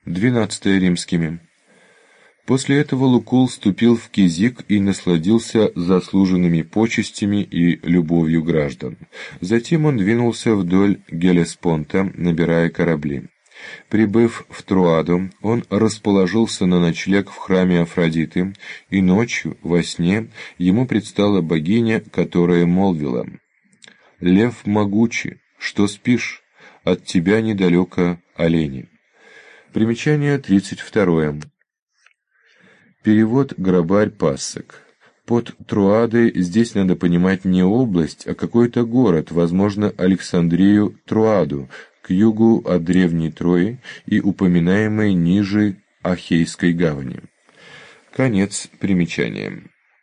12 римскими. После этого Лукул вступил в Кизик и насладился заслуженными почестями и любовью граждан. Затем он двинулся вдоль Геллеспонта, набирая корабли. Прибыв в Труаду, он расположился на ночлег в храме Афродиты, и ночью, во сне, ему предстала богиня, которая молвила: «Лев могучий, что спишь? От тебя недалеко олени». Примечание 32. Перевод «Грабарь Пассек». Под Труадой здесь надо понимать не область, а какой-то город, возможно, Александрию Труаду, к югу от древней Трои и упоминаемой ниже Ахейской гавани. Конец примечания.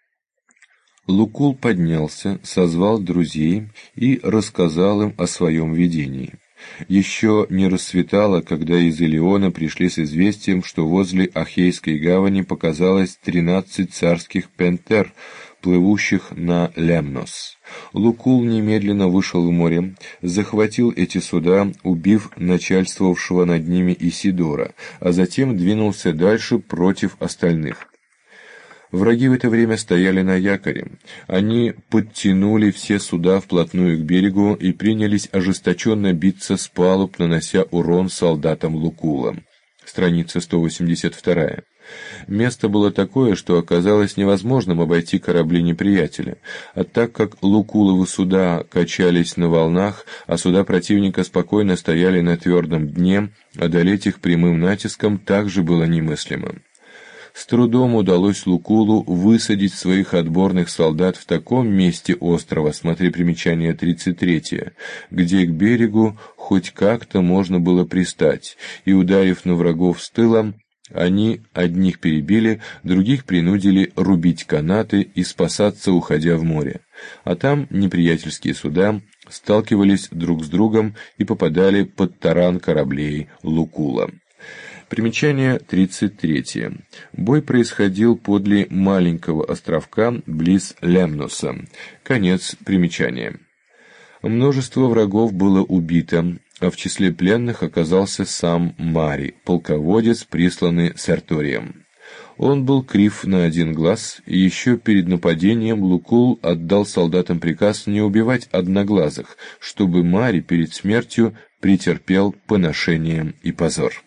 Лукул поднялся, созвал друзей и рассказал им о своем видении. Еще не рассветало, когда из Илиона пришли с известием, что возле Ахейской гавани показалось 13 царских пентер, плывущих на Лемнос. Лукул немедленно вышел в море, захватил эти суда, убив начальствовавшего над ними Исидора, а затем двинулся дальше против остальных. Враги в это время стояли на якоре. Они подтянули все суда вплотную к берегу и принялись ожесточенно биться с палуб, нанося урон солдатам Лукула. Страница 182. Место было такое, что оказалось невозможным обойти корабли неприятеля, а так как Лукуловы суда качались на волнах, а суда противника спокойно стояли на твердом дне, одолеть их прямым натиском также было немыслимо. С трудом удалось Лукулу высадить своих отборных солдат в таком месте острова, смотри примечание 33, где к берегу хоть как-то можно было пристать, и, ударив на врагов с тыла, они одних перебили, других принудили рубить канаты и спасаться, уходя в море. А там неприятельские суда сталкивались друг с другом и попадали под таран кораблей Лукула. Примечание 33. Бой происходил подле маленького островка близ Лемноса. Конец примечания. Множество врагов было убито, а в числе пленных оказался сам Марий, полководец, присланный Серторием. Он был крив на один глаз, и еще перед нападением Лукул отдал солдатам приказ не убивать одноглазых, чтобы Марий перед смертью претерпел поношение и позор.